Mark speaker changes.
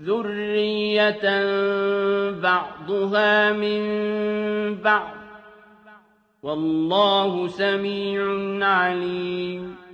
Speaker 1: ذُرِّيَّةً بَعْضُهَا مِن بَعْضٍ ۗ وَاللَّهُ سَمِيعٌ عَلِيمٌ